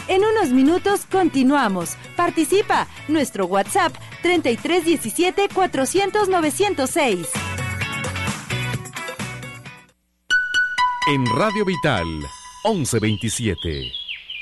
En unos minutos continuamos. Participa. Nuestro WhatsApp 3317 400 906. En Radio Vital 1127.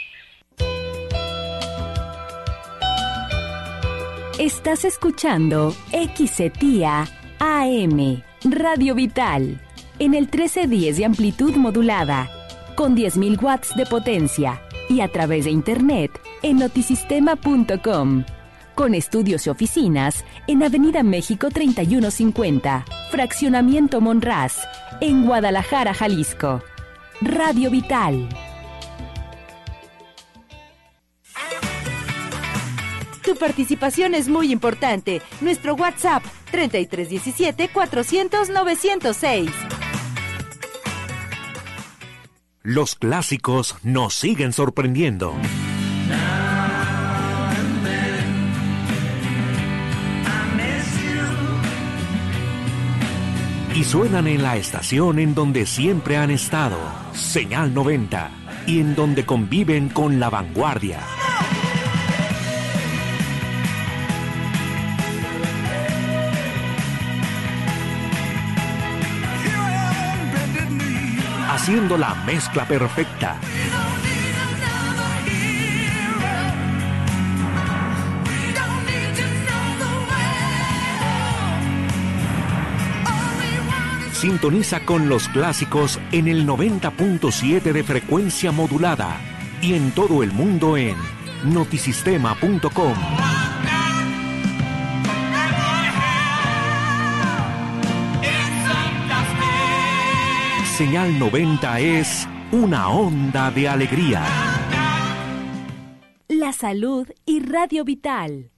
Estás escuchando XETIA AM, Radio Vital, en el 1310 de amplitud modulada, con 10.000 watts de potencia y a través de internet en notisistema.com, con estudios y oficinas en Avenida México 3150, Fraccionamiento Monraz, en Guadalajara, Jalisco. Radio Vital. Tu participación es muy importante. Nuestro WhatsApp 3317 400 906. Los clásicos nos siguen sorprendiendo. Y suenan en la estación en donde siempre han estado, Señal 90, y en donde conviven con la vanguardia. Haciendo la mezcla perfecta. Sintoniza con los clásicos en el 90.7 de frecuencia modulada y en todo el mundo en notisistema.com. Señal 90 es una onda de alegría. La salud y Radio Vital.